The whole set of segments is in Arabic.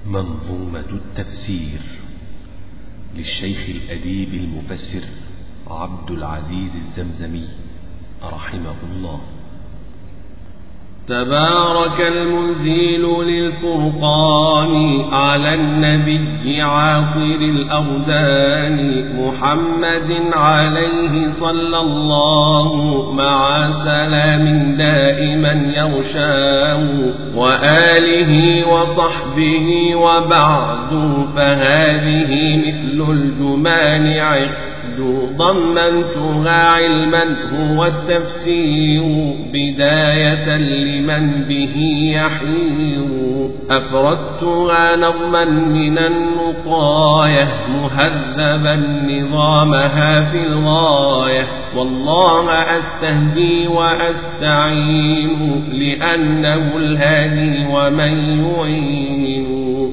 منظومة التفسير للشيخ الأديب المفسر عبد العزيز الزمزمي رحمه الله. تبارك المنزل للفرقان على النبي عاصر الأردان محمد عليه صلى الله مع سلام دائما يغشاه وآله وصحبه وبعد فهذه مثل الجمان عقد ضمنتها علما هو التفسير بداية لمن به يحير أفردتها نظما من النقاية مهذبا نظامها في الغاية والله أستهدي وأستعين لأنه الهادي ومن يعين.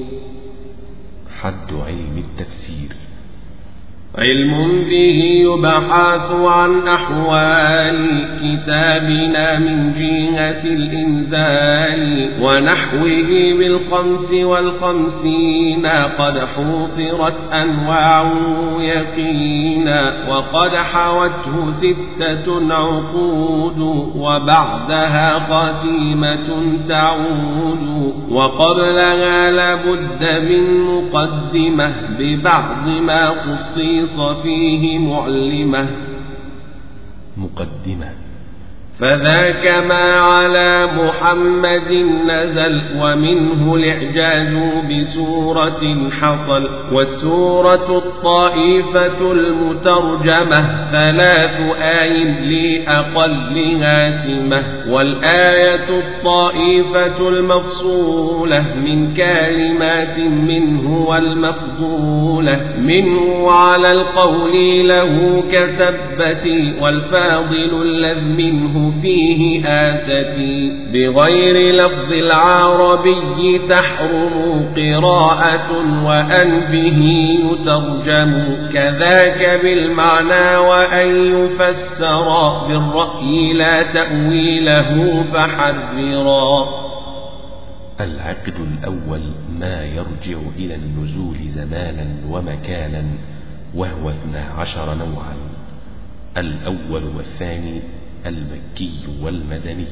حد علم التفسير علم به يبحث عن أحوال كتابنا من جهة الإنزال ونحوه بالخمس والخمسين قد حوصرت أنواع يقينا وقد حوته 6 عقود وبعدها خاتمة تعود وقبلها لابد من مقدمة ببعض ما خصيص فيه معلمة. مقدمة فذاك ما على محمد نزل ومنه الإعجاز بسورة حصل والسورة الطائفة المترجمة 3 آي لأقلها سمة والآية الطائفة المفصولة من كلمات منه والمفضولة منه على القول له كثبت والفاضل الذي منه فيه آتتي بغير لفظ العربي تحرم قراءة وأن به يترجم كذاك بالمعنى وأن يفسر بالرأي لا تأويله فحررا. العقد الأول ما يرجع إلى النزول زمانا ومكانا وهو 12 نوعا. الأول والثاني المكي والمدني.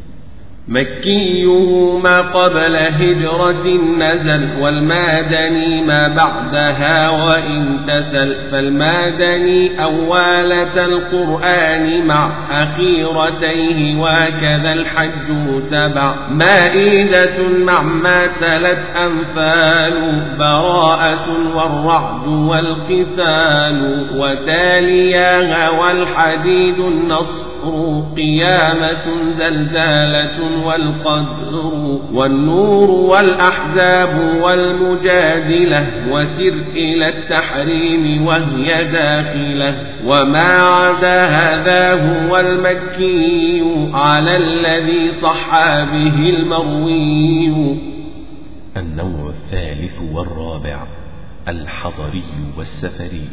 مكيه ما قبل هجرة نزل والمدني ما بعدها وإن تسل فالمدني أولة القرآن مع أخيرتيه وكذا الحج تبع مائدة مع ما تلت أنفال براءة والرعد والقتال وتالياها والحديد النصر قيامة زلزالة والقدر والنور والأحزاب والمجادلة وسر إلى التحريم وهي داخلة وما عدا هذا هو المكي على الذي صح به المروي. النوع الثالث والرابع الحضري والسفري.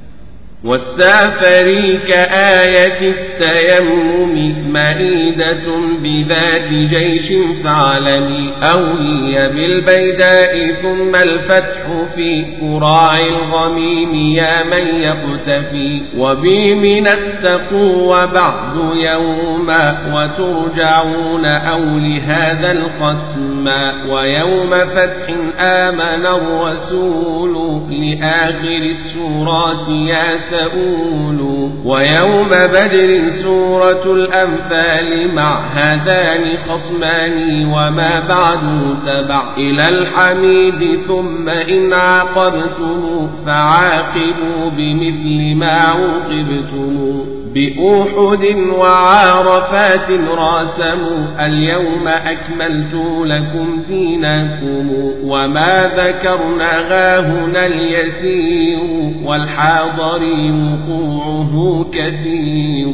والسافري كآية التيمم مائدة بذات جيش فعلني أو هي بالبيداء ثم الفتح في قراع الغميم يا من يقتفي وبي من التقو وبعد يوما وترجعون أو لهذا الختم ويوم فتح آمن الرسول لآخر السورات يا سؤول ويوم بدر سورة الأنفال مع هذان خصمان وما بعد تبع إلى الحميد ثم إن عاقبتم فعاقبوا بمثل ما عوقبتم بأحد وعرفات راسموا اليوم أكملت لكم دينكم وما ذكرنا هنا اليسير والحاضر وقوعه كثير.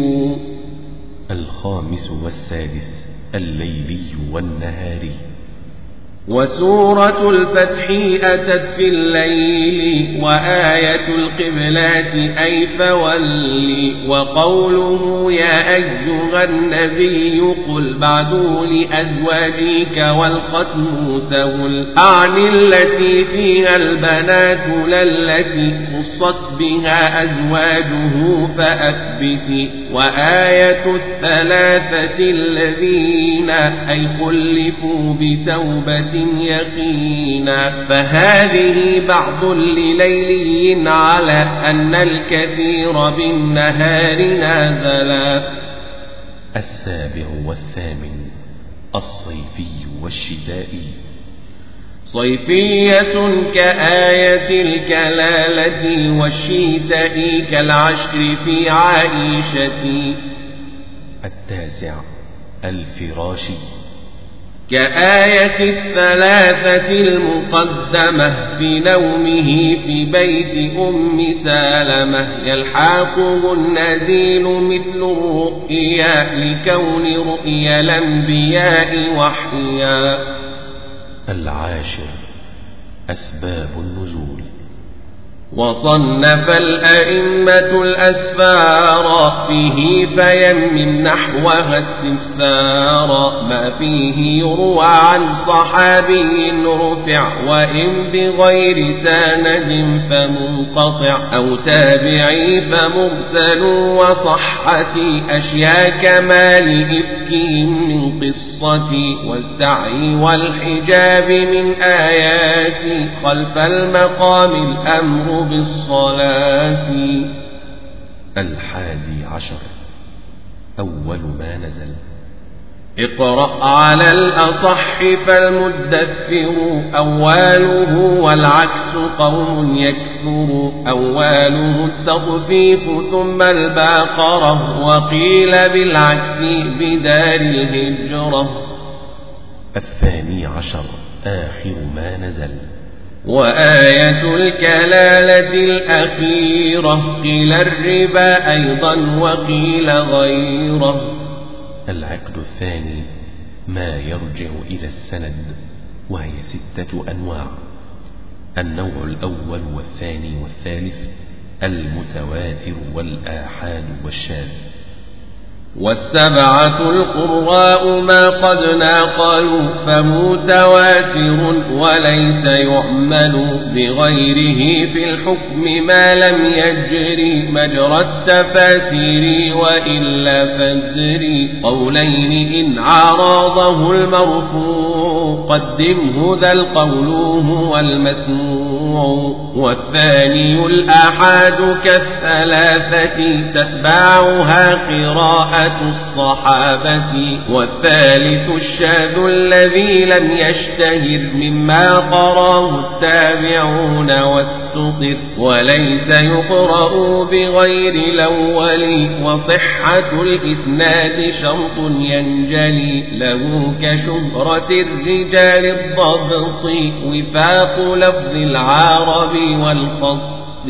الخامس والسادس الليلي والنهاري. وسورة الفتح أتت في الليل وآية القبلات أي فولي وقوله يا أيها النبي قل بعد لأزواجك والختم سهل أعني التي فيها البنات للتي خصت بها أزواجه فأثبت وآية الثلاثة الذين أي خلفوا بتوبة يقينا فهذه بعض لليلي على أن الكثير بالنهار نازلا. السابع والثامن الصيفي والشتائي. صيفية كآية الكلالة والشتاء كالعشر في عائشة. التاسع الفراشي. كآية الثلاثة المقدمة في نومه في بيت أم سالمة يلحاقه النزيل مثل الرؤيا لكون رؤيا الأنبياء وحيا. العاشر أسباب النزول. وصنف الأئمة الأسفار فيه فيمن نحوها استفسارا ما فيه يروى عن صحابي رفع وإن بغير سند فمنقطع أو تابعي فمرسل وصحة أشياء كمال إفكهم من قصة والسعي والحجاب من آيات خلف المقام الأمر بالصلاة. الحادي عشر أول ما نزل. اقرأ على الأصح فالمدثر أوله والعكس قوم يكثر أوله التطفيف ثم الباقرة وقيل بالعكس بدار الهجرة. الثاني عشر آخر ما نزل. وآية الكلالة الأخيرة قيل الربا أيضا وقيل غيره. العقد الثاني ما يرجع إلى السند وهي 6 أنواع. النوع الأول والثاني والثالث المتواتر والآحاد والشاذ. والسبعة القراء ما قد ناقلوا فمتواتر وليس يعمل بغيره في الحكم ما لم يجري مجرى التفاسير وإلا فالذري قولين إن عارضه المرفوع قدمه ذا القول هو المسموع. والثاني الآحاد كالثلاثة تتبعها قراءة الصحابة. والثالث الشاذ الذي لم يشتهر مما قراه التابعون واستطر وليس يقرأ بغير الأول. وصحة الإسناد شرط ينجلي له كشهرة الرجال الضبط وفاق لفظ العرب والخط.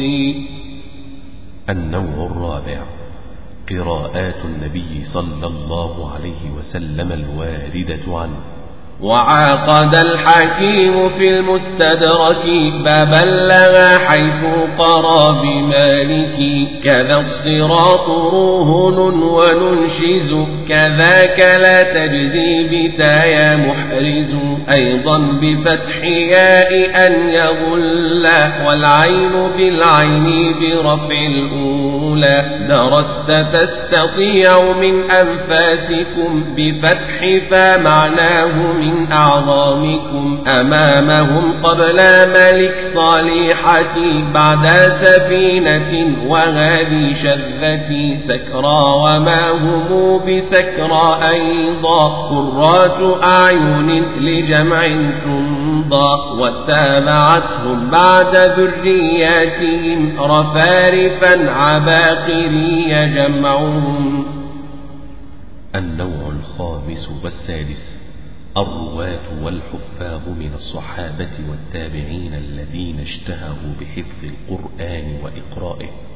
النوع الرابع قراءات النبي صلى الله عليه وسلم الواردة عنه. وعاقد الحكيم في المستدرك فبلغ حيث قرى بمالك كذا الصراط رهن وننشز كذاك لا تجزي بتايا محرز أيضا بفتح ياء أن يغل والعين بالعين برفع الأولى. درست تستطيع من أنفاسكم بفتح فمعناه من أعظامكم أمامهم قبل ملك صالحة بعد سفينة وهذه شذة سكرى وما هم بسكرى أيضا قرات أعين لجمع تمضى واتبعتهم بعد ذرياتهم رفارفا عباقري جمعهم. النوع الخامس والسادس الرواة والحفاظ من الصحابة والتابعين الذين اشتهروا بحفظ القرآن وإقرائه.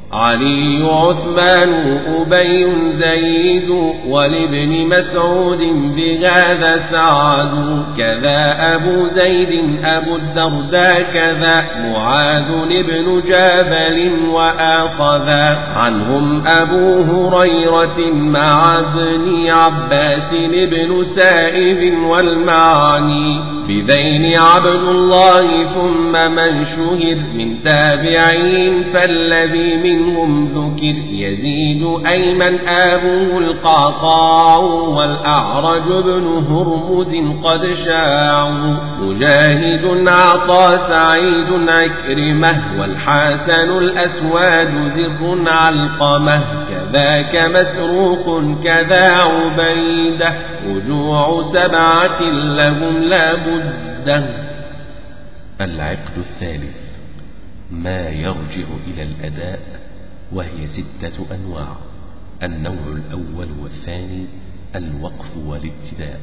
علي عثمان أبي زيد ولابن مسعود بهذا سعد كذا أبو زيد أبو الدرداء كذا معاذ بن جبل وآخذا عنهم أبو هريرة مع ابن عباس بن سائب والمعني بذين عبد الله ثم من شهر من تابعين فالذي منهم ذكر يزيد أيمن أبوه القعقاع والأعرج بن هرمز قد شاعوا مجاهد عطى سعيد عكرمة والحسن الأسود زر علقمة كذاك مسروق كذا عبيدة رجوع سبعة لهم لا بد. العقد الثالث ما يرجع إلى الأداء وهي 6 أنواع. النوع الأول والثاني الوقف والابتداء.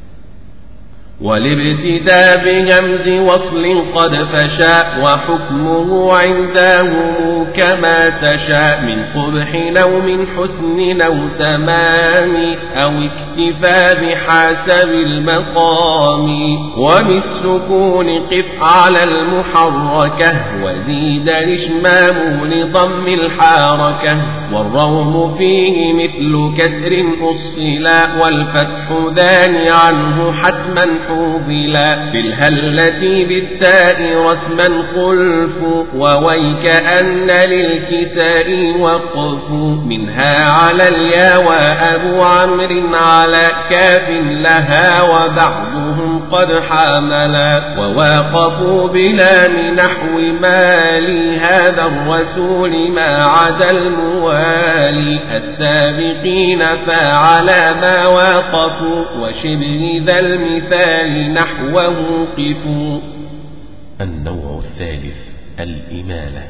والابتداء بهمز وصل قد فشاء وحكمه عندهم كما تشاء من قبح أو من حسن أو تمام أو اكتفاء بحسب المقام وبالسكون قف على المحركة وزيد الإشمام لضم الحركة والروم فيه مثل كسر أصلا والفتح ذان عنه حتما في الهلة بالتاء رسما خلف وويك أن للكساء وقف منها على الياء وأبو عمرو على كاف لها وبعضهم قد حاملا وواقفوا بلام نحو مالي هذا الرسول ما عدا الموالي السابقين فعلى ما واقفوا وشبه ذا المثال نحوه قفوا. النوع الثالث الإمالة.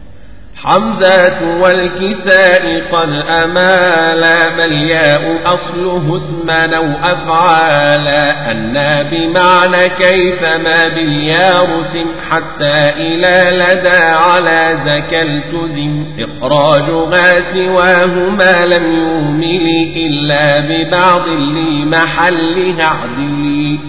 حمزة والكساء قد أمالا ملياء أصله اسما أو أفعالا أنا بمعنى كيفما باليارسم حتى إلى لدى على ذاك التزم إخراجها سواهما لم يمل إلا ببعض لمحلها عدل.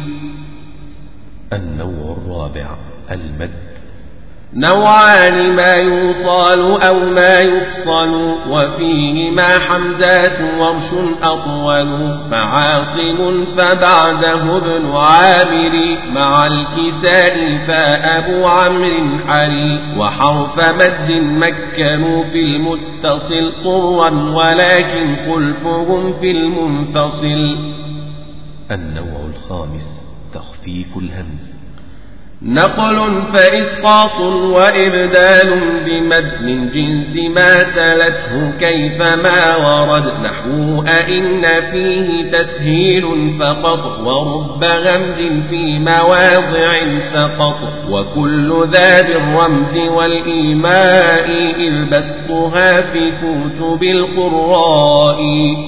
النوع الرابع المد. نوعان ما يوصل أو ما يفصل وفيه ما حمزات ورش أطول معاصم فبعده ابن عامر مع الكساء فأبو عمرو حري وحرف مد مكنوا في المتصل طرا ولكن خلفهم في المنفصل. النوع الخامس تخفيف الهمز. نقل فإسقاط وإبدال بمد من جنس ما تلته كيفما ورد نحو أئن فيه تسهيل فقط ورب غمز في مواضع سقط وكل ذا بالرمز والإيماء إذ بسطها في كتب القراء.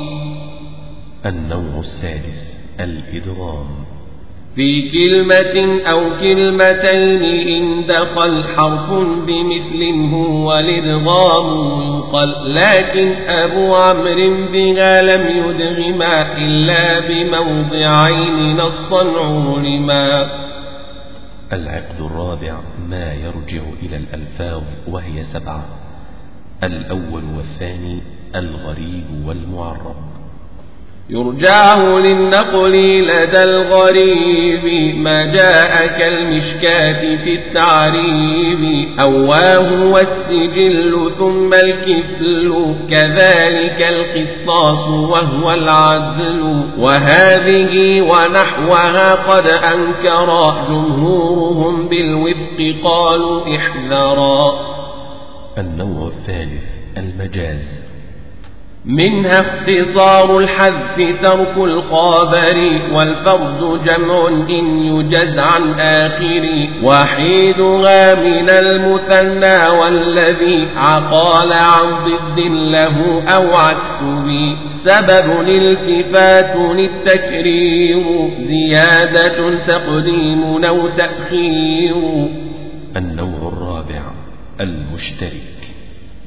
النوع السادس الإدغام. في كلمة أو كلمتين إن دخل حرف بمثل هو الإدغام يقل لكن أبو عمرو بها لم يدغما إلا بموضعين نصا علما. العقد الرابع ما يرجع إلى الألفاظ وهي 7. الأول والثاني الغريب والمعرب. يرجعه للنقل لدى الغريب ما جاء كالمشكاة في التعريب أواه والسجل ثم الكفل كذلك القسطاس وهو العدل وهذه ونحوها قد أنكر جمهورهم بالوفق قالوا احذرا. النوع الثالث المجاز. منها اختصار الحذف ترك الخبر والفرد جمع إن يجز عن آخر وحيدها من المثنى والذي عقال عن ضد له أو عكسه سبب الالتفات للتكرير زيادة تقديم أو تأخير. النوع الرابع المشترك.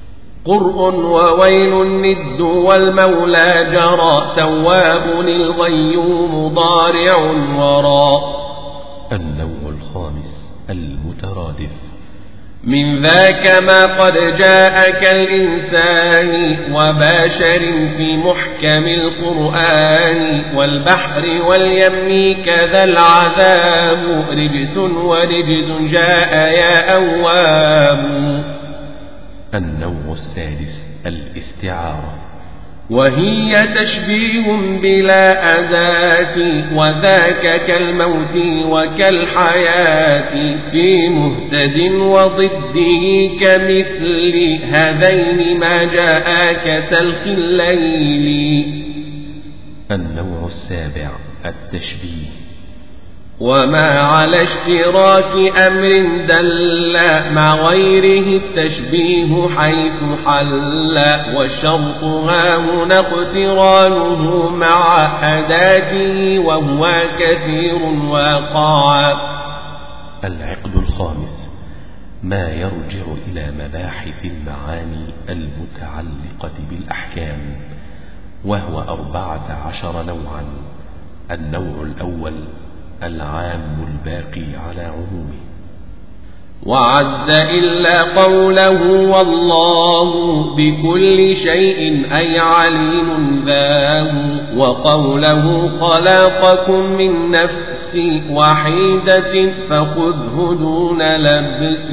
قرء وويل الند والمولى جرى تواب الغيوم ضارع وراء. النوع الخامس المترادف. من ذاك ما قد جاء كالإنسان وباشر في محكم القرآن والبحر واليم كذا العذاب رجس ورجز جاء يا أواب. النوع السادس الاستعارة، وهي تشبيه بلا أذات وذاك كالموت وكالحياة في مهتد وضده كمثل هذين ما جاء كسلخ الليل. النوع السابع التشبيه، وما على اشتراك أمر دل مع غيره التشبيه حيث حل والشرط هاهنا اقترانه مع أداته وهو كثير وقع. العقد الخامس ما يرجع إلى مباحث المعاني المتعلقة بالأحكام، وهو 14 نوعا. النوع الأول العام الباقي على عمومه، وعز إلا قوله والله بكل شيء أي عليم ذاه، وقوله خلقكم من نفس وحيدة فخذه دون لبس.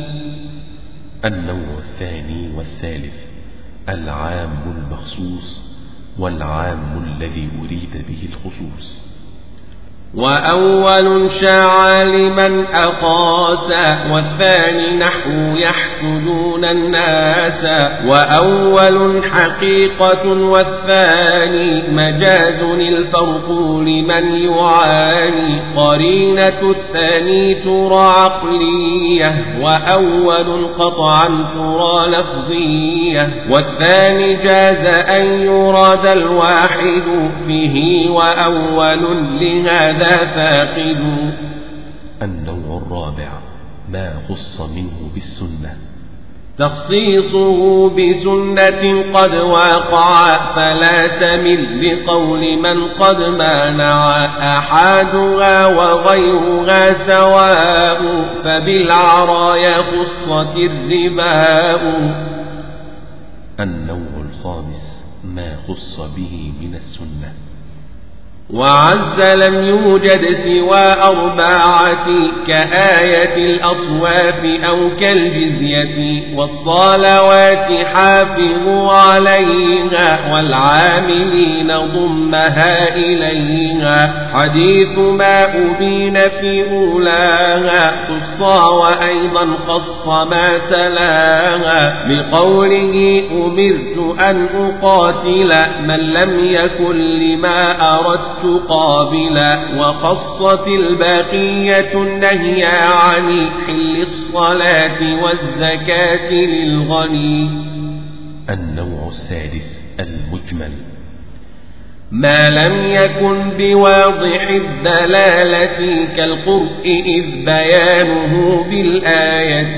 النوع الثاني والثالث العام المخصوص والعام الذي أريد به الخصوص. وأول شاع لمن أقاس والثاني نحو يحسدون الناس، وأول حقيقة والثاني مجاز الفرق لمن يعاني، قرينة الثاني ترى عقلية وأول قطعا ترى لفظية، والثاني جاز أن يراد الواحد فيه وأول لهذا فاقد. النوع الرابع ما خص منه بالسنة، تخصيصه بسنة قد وقع فلا تمل بقول من قد مانع، أحادها وغيرها سواء فبالعرايا خصت الرباء. النوع الخامس ما خص به من السنة، وعز لم يوجد سوى أربعة كآية الأصواف أو كالجزية، والصلوات حافظوا عليها والعاملين ضمها إليها، حديث ما أبين في أولاها خصا وأيضا خص ما تلاها، بقوله أمرت أن أقاتل من لم يكن لما أردت قابلا، وخصت البقية النهي عن حل الصلاة والزكاة للغني. النوع السادس المجمل، ما لم يكن بواضح الدلالة كالقرء إذ بيانه بالآية.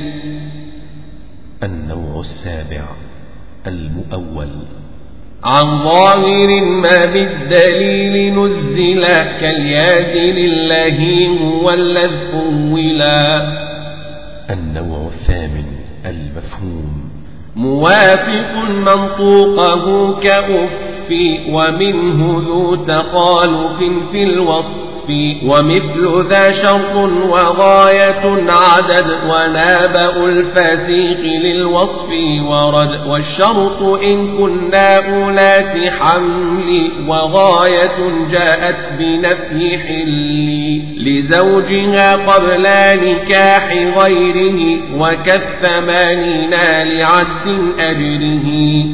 النوع السابع المؤول، عن ظاهر ما بالدليل نزل كالياد لله هو الذي أولا. النوع الثامن المفهوم، موافق منطوقه كأف ومنه ذو تخالف في الوصف، ومثل ذا شرط وغاية عدد ونابأ الفسيق للوصف ورد، والشرط إن كنا أولات حمل وغاية جاءت بنفي حل لزوجها قبل نكاح غيره، وكالثمانين لعد أجره.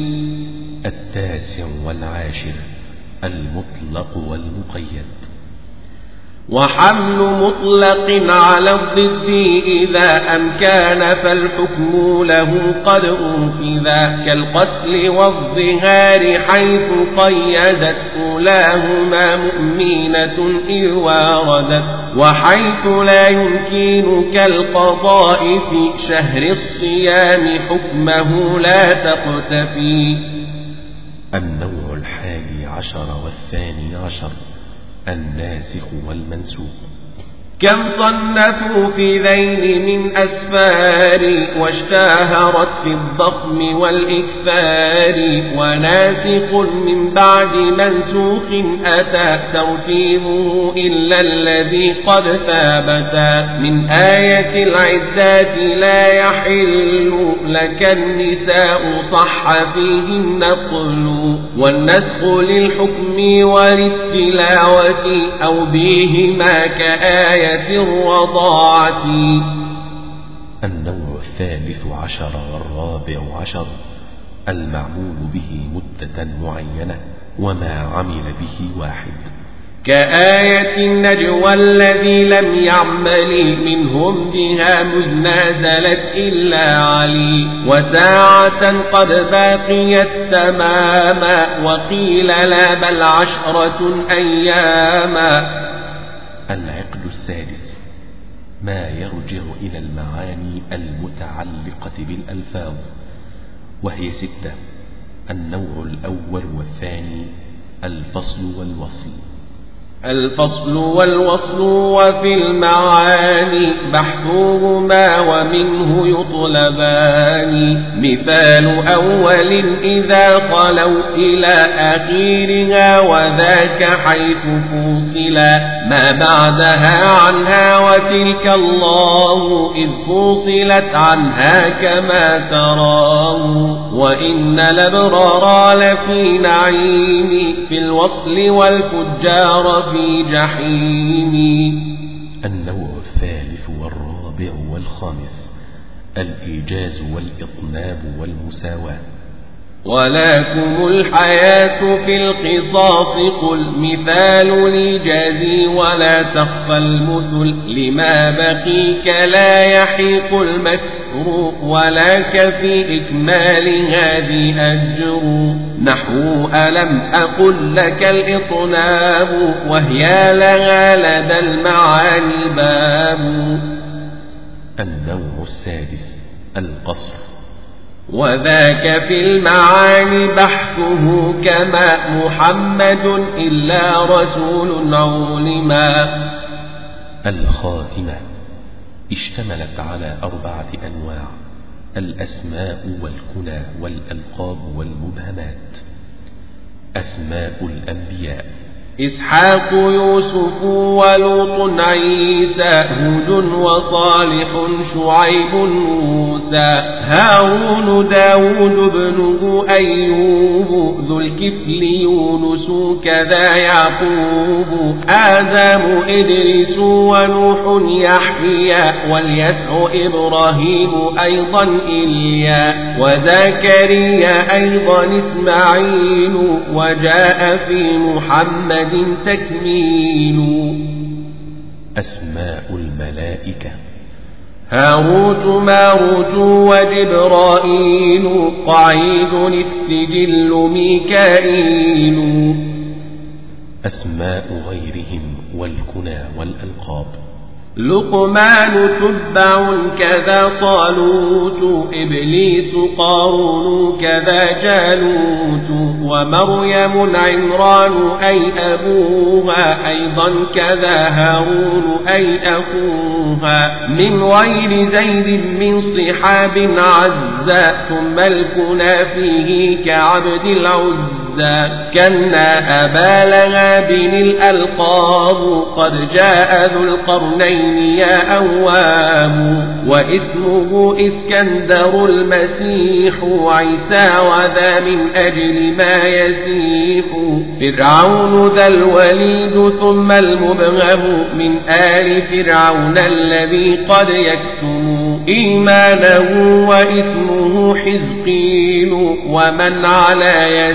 التاسع والعاشر المطلق والمقيد، وحمل مطلق على الضد إذا أمكان فالحكم له قد أنفذا كالقتل والظهار حيث قيدت أولاهما مؤمنة إذ واردت وحيث لا يمكن كالقضاء في شهر الصيام حكمه لا تقتفي. النوع 11 والثاني عشر الناسخ والمنسوخ. كم صنفوا في ذين من أسفار واشتهرت في الضخم والإكثار وناسخ من بعد منسوخ أتى ترتيبه إلا الذي قد ثابتا من آية العدات لا يحل لك النساء صح فيه النقل والنسخ للحكم وللتلاوة أو بهما كآية الرضاعة. النوع 13 والرابع عشر المعمول به مدة معينة وما عمل به واحد كآية النجوى الذي لم يعمل منهم بها مذ نزلت إلا علي وساعة قد باقيت تماما وقيل لا بل 10 أياما. العقد السادس ما يرجع إلى المعاني المتعلقة بالألفاظ وهي 6. النوع الأول والثاني الفصل والوصل. الفصل والوصل وفي المعاني بحثهما ومنه يطلبان مثال أول إذا خلوا إلى آخرها وذاك حيث فوصلا ما بعدها عنها وتلك الله إذ فوصلت عنها كما تراه وإن الأبرار لفي نعيم في الوصل والفجار في جحيم. النوع 3 والرابع والخامس الإيجاز والإطناب والمساواة. ولكم الحياة في القصاص قل مثال لجازي ولا تخفى المثل لما بقيك لا يحيق المكر ولك في إكمال هذه أجر نحو ألم أقل لك الإطناب وهي لها لدى المعاني باب. النوع 6 القصر. وذاك في المعاني بحثه كما محمد إلا رسول علما. الخاتمة اشتملت على 4 أنواع الأسماء والكنى والألقاب والمبهمات. أسماء الأنبياء إسحاق يوسف ولوط عيسى هود وصالح شعيب موسى هارون داود ابنه أيوب ذو الكفل يونس كذا يعقوب آدم إدريس ونوح يحيى واليسع إبراهيم أيضا إليا وزكريا أيضا إسماعيل وجاء في محمد تكميل. أسماء الملائكة هاروت ماروت وجبرائيل قعيد السجل ميكائيل. أسماء غيرهم والكنى والألقاب لقمان تبع كذا طالوت إبليس قارون كذا جالوت ومريم عمران أي أبوها أيضا كذا هارون أي أخوها من غير زيد من صحاب عزا ثم الكنى فيه كعبد العزى كنا أبا لهب الألقاب قد جاء ذو القرنين يا أوام واسمه إسكندر المسيح عيسى وذا من أجل ما يسيح فرعون ذا الوليد ثم المبهم من آل فرعون الذي قد يكتم إيمانه واسمه حزقيل ومن على ياسين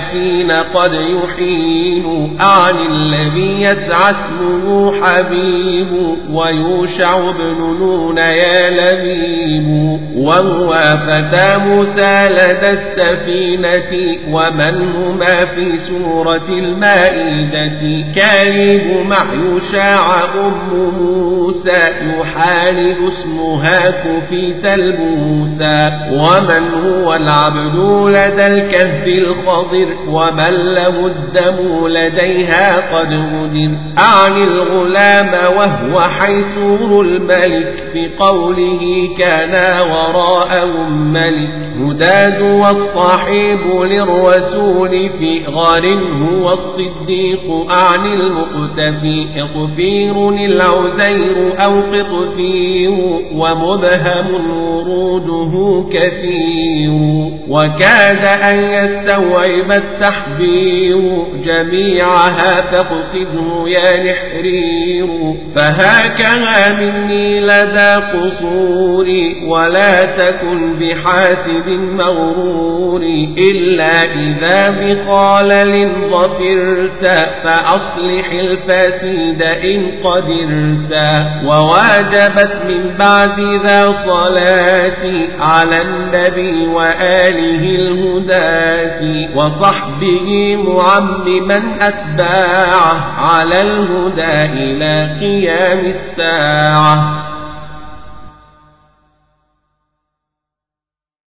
الحين قد يحين أعني الذي يسعى اسمه حبيب ويوشع بن نون يا لبيب وهو فتى موسى لدى السفينة ومن هما في سورة المائدة كالب مع يوشع أم موسى يحالب اسمها كفيت الموسى ومن هو العبد لدى الكهف الخضر ومن له الدم لديها قد غدر أعني الغلام وهو حيسور الملك في قوله كان وراءهم ملك هداد والصاحب للرسول في غار هو الصديق أعني المقتفي اغفير العزير أو قطفير ومبهم وروده كثير وكاد أن يستوعب التحبير جميعها فاقصده يا نحرير فهاكها مني لدى قصوري ولا تكن بحاسد مغرور إلا إذا بخالل ظفرت فأصلح الفاسد إن قدرت وواجبت من بعد ذا صلاتي على النبي وآله الهداة وصحبه معمما أتباعه على الهدى إلى قيام الساعة